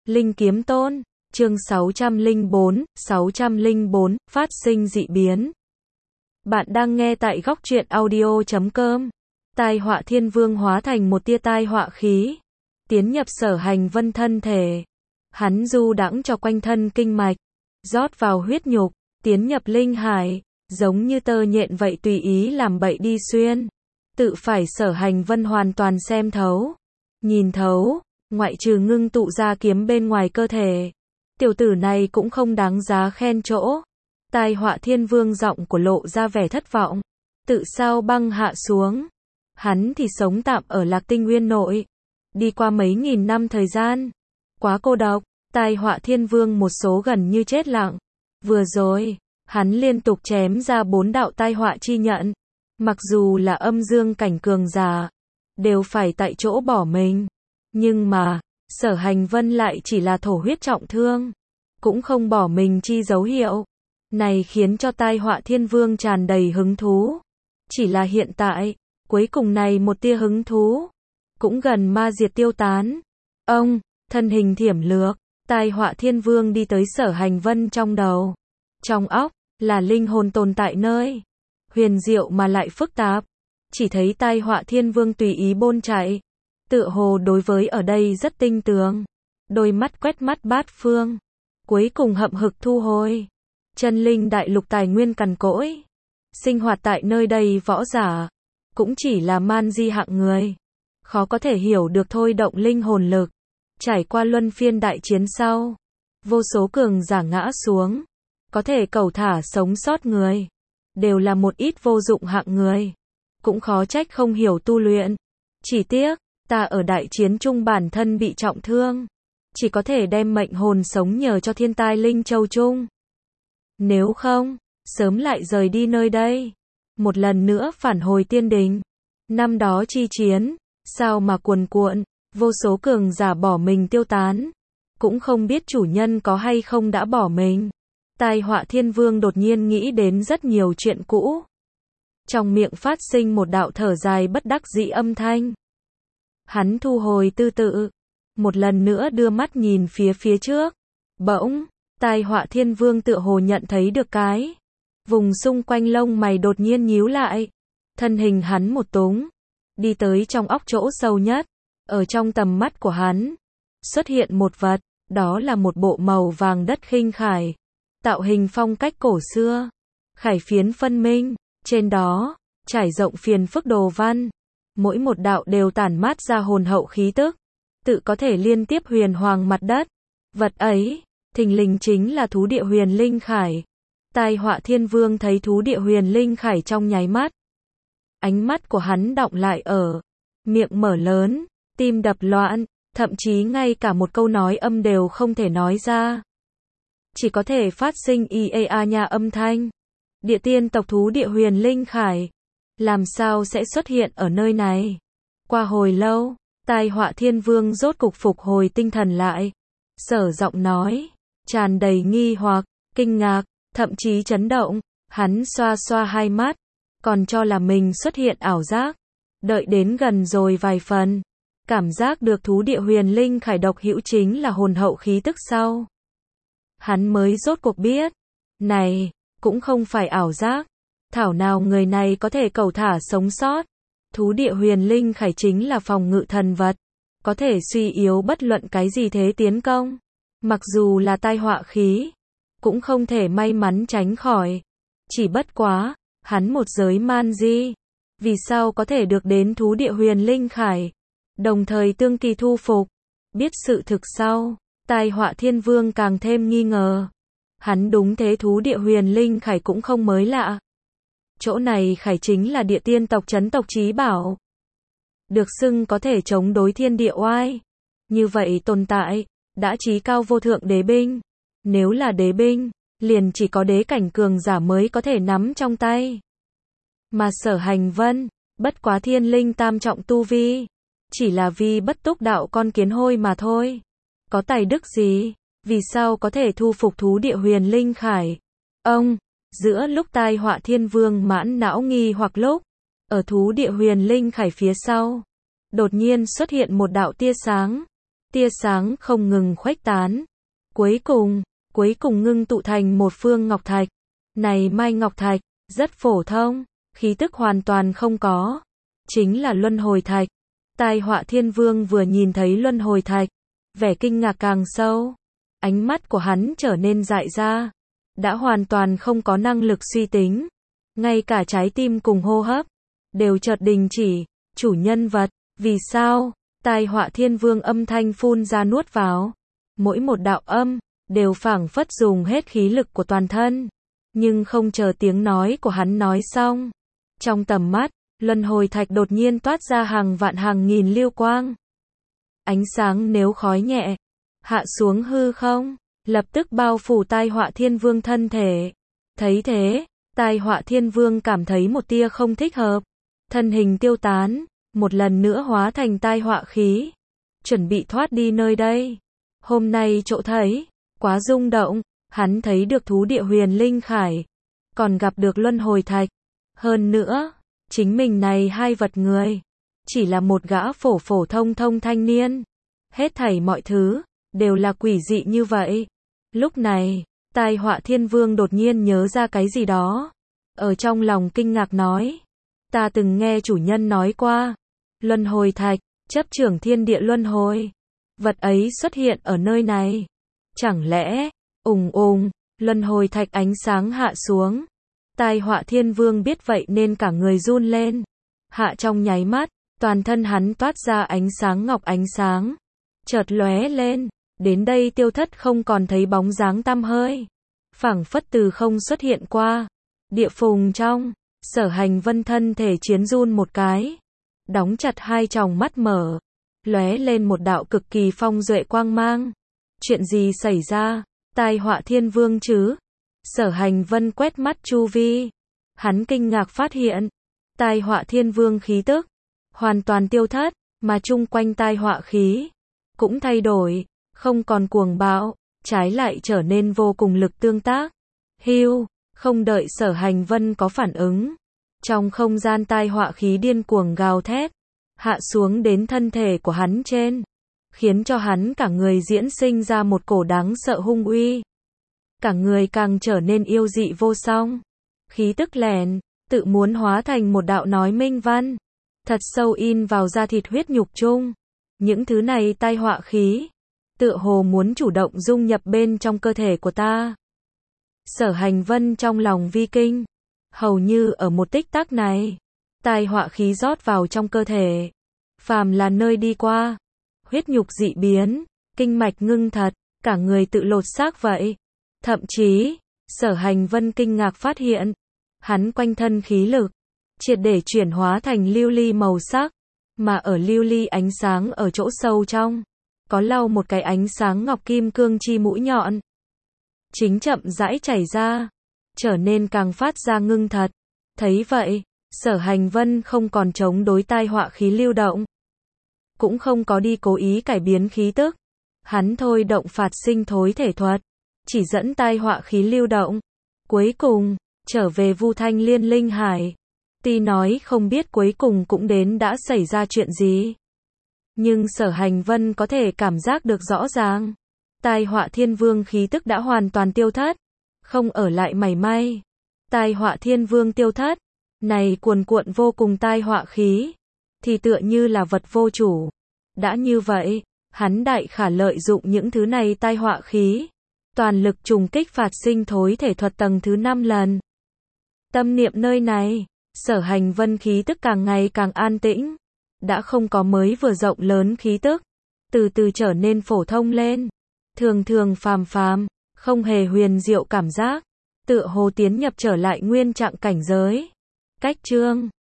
Linh Kiếm Tôn, chương 604, phát sinh dị biến. Bạn đang nghe tại góc truyện audio.com. Tai họa thiên vương hóa thành một tia tai họa khí, tiến nhập Sở Hành Vân thân thể. Hắn du đãng cho quanh thân kinh mạch, rót vào huyết nhục, tiến nhập linh hải, giống như tơ nhện vậy tùy ý làm bậy đi xuyên. Tự phải Sở Hành Vân hoàn toàn xem thấu, nhìn thấu, ngoại trừ ngưng tụ ra kiếm bên ngoài cơ thể. Tiểu tử này cũng không đáng giá khen chỗ. Tai họa thiên vương giọng của lộ ra vẻ thất vọng. Tự sao băng hạ xuống. Hắn thì sống tạm ở Lạc Tinh Nguyên nội. Đi qua mấy nghìn năm thời gian. Quá cô độc. Tai họa thiên vương một số gần như chết lặng. Vừa rồi, hắn liên tục chém ra 4 đạo tai họa chi nhận. Mặc dù là âm dương cảnh cường giả, đều phải tại chỗ bỏ mình. Nhưng mà, Sở Hành Vân lại chỉ là thổ huyết trọng thương, cũng không bỏ mình chi dấu hiệu. Này khiến cho tai họa thiên vương tràn đầy hứng thú. Chỉ là hiện tại, cuối cùng này một tia hứng thú, cũng gần ma diệt tiêu tán. Ông, thân hình thiểm lược, tai họa thiên vương đi tới Sở Hành Vân trong đầu. Trong óc, là linh hồn tồn tại nơi. Huyền diệu mà lại phức tạp. Chỉ thấy tai họa thiên vương tùy ý bôn chạy. Tựa hồ đối với ở đây rất tinh tường. Đôi mắt quét mắt bát phương. Cuối cùng hậm hực thu hồi. Chân linh đại lục tài nguyên cằn cỗi. Sinh hoạt tại nơi đây võ giả. Cũng chỉ là man di hạng người. Khó có thể hiểu được thôi động linh hồn lực. Trải qua luân phiên đại chiến sau. Vô số cường giả ngã xuống. Có thể cầu thả sống sót người. Đều là một ít vô dụng hạng người. Cũng khó trách không hiểu tu luyện. Chỉ tiếc, ta ở đại chiến chung bản thân bị trọng thương. Chỉ có thể đem mệnh hồn sống nhờ cho thiên tai linh châu chung. Nếu không, sớm lại rời đi nơi đây. Một lần nữa phản hồi tiên đình. Năm đó chi chiến, sao mà cuồn cuộn, vô số cường giả bỏ mình tiêu tán. Cũng không biết chủ nhân có hay không đã bỏ mình. Tai họa thiên vương đột nhiên nghĩ đến rất nhiều chuyện cũ. Trong miệng phát sinh một đạo thở dài bất đắc dĩ âm thanh. Hắn thu hồi tư tự. Một lần nữa đưa mắt nhìn phía trước. Bỗng, tai họa thiên vương tựa hồ nhận thấy được cái. Vùng xung quanh lông mày đột nhiên nhíu lại. Thân hình hắn một túng. Đi tới trong óc chỗ sâu nhất. Ở trong tầm mắt của hắn. Xuất hiện một vật. Đó là một bộ màu vàng đất khinh khải. Tạo hình phong cách cổ xưa. Khải phiến phân minh. Trên đó, trải rộng phiền phức đồ văn. Mỗi một đạo đều tản mát ra hồn hậu khí tức. Tự có thể liên tiếp huyền hoàng mặt đất. Vật ấy, thình lình chính là thú địa huyền linh khải. Tai họa thiên vương thấy thú địa huyền linh khải trong nháy mắt. Ánh mắt của hắn đọng lại ở. Miệng mở lớn, tim đập loạn, thậm chí ngay cả một câu nói âm đều không thể nói ra. Chỉ có thể phát sinh ia nha âm thanh. Địa tiên tộc thú địa huyền linh khải. Làm sao sẽ xuất hiện ở nơi này? Qua hồi lâu, tai họa thiên vương rốt cục phục hồi tinh thần lại. Sở giọng nói, tràn đầy nghi hoặc, kinh ngạc, thậm chí chấn động. Hắn xoa xoa hai mắt, còn cho là mình xuất hiện ảo giác. Đợi đến gần rồi vài phần, cảm giác được thú địa huyền linh khải độc hữu chính là hồn hậu khí tức sau. Hắn mới rốt cuộc biết, này, cũng không phải ảo giác. Thảo nào người này có thể cầu thả sống sót. Thú địa huyền linh khải chính là phòng ngự thần vật. Có thể suy yếu bất luận cái gì thế tiến công. Mặc dù là tai họa khí, cũng không thể may mắn tránh khỏi. Chỉ bất quá, hắn một giới man di. Vì sao có thể được đến thú địa huyền linh khải. Đồng thời tương kỳ thu phục. Biết sự thực sau, tai họa thiên vương càng thêm nghi ngờ. Hắn đúng thế thú địa huyền linh khải cũng không mới lạ. Chỗ này khải chính là địa tiên tộc trấn tộc chí bảo. Được xưng có thể chống đối thiên địa oai. Như vậy tồn tại, đã chí cao vô thượng đế binh. Nếu là đế binh, liền chỉ có đế cảnh cường giả mới có thể nắm trong tay. Mà Sở Hành Vân, bất quá thiên linh tam trọng tu vi. Chỉ là vì bất túc đạo con kiến hôi mà thôi. Có tài đức gì? Vì sao có thể thu phục thú địa huyền linh khải? Ông, giữa lúc tai họa thiên vương mãn não nghi hoặc lúc, ở thú địa huyền linh khải phía sau, đột nhiên xuất hiện một đạo tia sáng. tia sáng không ngừng khuếch tán. Cuối cùng ngưng tụ thành một phương ngọc thạch. Này mai ngọc thạch, rất phổ thông, khí tức hoàn toàn không có. Chính là luân hồi thạch. Tai Họa Thiên Vương vừa nhìn thấy luân hồi thạch, vẻ kinh ngạc càng sâu. Ánh mắt của hắn trở nên dại ra. Đã hoàn toàn không có năng lực suy tính. Ngay cả trái tim cùng hô hấp đều chợt đình chỉ. Chủ nhân vật, vì sao? Tai Họa Thiên Vương âm thanh phun ra nuốt vào. Mỗi một đạo âm đều phảng phất dùng hết khí lực của toàn thân. Nhưng không chờ tiếng nói của hắn nói xong, trong tầm mắt, luân hồi thạch đột nhiên toát ra hàng vạn hàng nghìn lưu quang. Ánh sáng nếu khói nhẹ, hạ xuống hư không, lập tức bao phủ Tai Họa Thiên Vương thân thể. Thấy thế, Tai Họa Thiên Vương cảm thấy một tia không thích hợp. Thân hình tiêu tán, một lần nữa hóa thành tai họa khí. Chuẩn bị thoát đi nơi đây. Hôm nay chỗ thấy, quá rung động, hắn thấy được thú địa huyền linh khải. Còn gặp được luân hồi thạch. Hơn nữa, chính mình này hai vật người. Chỉ là một gã phổ phổ thông thông thanh niên. Hết thảy mọi thứ, đều là quỷ dị như vậy. Lúc này, Tai Họa Thiên Vương đột nhiên nhớ ra cái gì đó. Ở trong lòng kinh ngạc nói. Ta từng nghe chủ nhân nói qua. Luân hồi thạch, chấp trưởng thiên địa luân hồi. Vật ấy xuất hiện ở nơi này. Chẳng lẽ, luân hồi thạch ánh sáng hạ xuống. Tai Họa Thiên Vương biết vậy nên cả người run lên. Hạ trong nháy mắt, toàn thân hắn toát ra ánh sáng ngọc ánh sáng. Chợt lóe lên, đến đây tiêu thất không còn thấy bóng dáng tăm hơi. Phảng phất từ không xuất hiện qua. Địa phùng trong, Sở Hành Vân thân thể chiến run một cái. Đóng chặt hai tròng mắt mở. Lóe lên một đạo cực kỳ phong duệ quang mang. Chuyện gì xảy ra? Tai Họa Thiên Vương chứ? Sở Hành Vân quét mắt chu vi. Hắn kinh ngạc phát hiện. Tai Họa Thiên Vương khí tức hoàn toàn tiêu thất, mà chung quanh tai họa khí cũng thay đổi, không còn cuồng bạo, trái lại trở nên vô cùng lực tương tác. Hưu, không đợi Sở Hành Vân có phản ứng. Trong không gian tai họa khí điên cuồng gào thét, hạ xuống đến thân thể của hắn trên, khiến cho hắn cả người diễn sinh ra một cổ đáng sợ hung uy. Cả người càng trở nên yêu dị vô song. Khí tức lèn, tự muốn hóa thành một đạo nói minh văn. Thật sâu in vào da thịt huyết nhục chung. Những thứ này tai họa khí, tựa hồ muốn chủ động dung nhập bên trong cơ thể của ta. Sở Hành Vân trong lòng vi kinh. Hầu như ở một tích tắc này, tai họa khí rót vào trong cơ thể. Phàm là nơi đi qua, huyết nhục dị biến, kinh mạch ngưng thật, cả người tự lột xác vậy. Thậm chí, Sở Hành Vân kinh ngạc phát hiện, hắn quanh thân khí lực triệt để chuyển hóa thành lưu ly màu sắc, mà ở lưu ly ánh sáng ở chỗ sâu trong, có lau một cái ánh sáng ngọc kim cương chi mũi nhọn. Chính chậm rãi chảy ra, trở nên càng phát ra ngưng thật. Thấy vậy, Sở Hành Vân không còn chống đối tai họa khí lưu động, cũng không có đi cố ý cải biến khí tức. Hắn thôi động phạt sinh thối thể thuật, chỉ dẫn tai họa khí lưu động, cuối cùng trở về Vu Thanh Liên Linh Hải. Tuy nói không biết cuối cùng cũng đến đã xảy ra chuyện gì, nhưng Sở Hành Vân có thể cảm giác được rõ ràng. Tai họa Thiên Vương khí tức đã hoàn toàn tiêu thất, không ở lại mảy may. Tai họa Thiên Vương tiêu thất, này cuồn cuộn vô cùng tai họa khí, thì tựa như là vật vô chủ. Đã như vậy, hắn đại khả lợi dụng những thứ này tai họa khí, toàn lực trùng kích phạt sinh thối thể thuật tầng thứ 5 lần. Tâm niệm nơi này, Sở Hành Vân khí tức càng ngày càng an tĩnh, đã không có mới vừa rộng lớn khí tức, từ từ trở nên phổ thông lên, thường thường phàm phàm, không hề huyền diệu cảm giác, tựa hồ tiến nhập trở lại nguyên trạng cảnh giới. Cách chương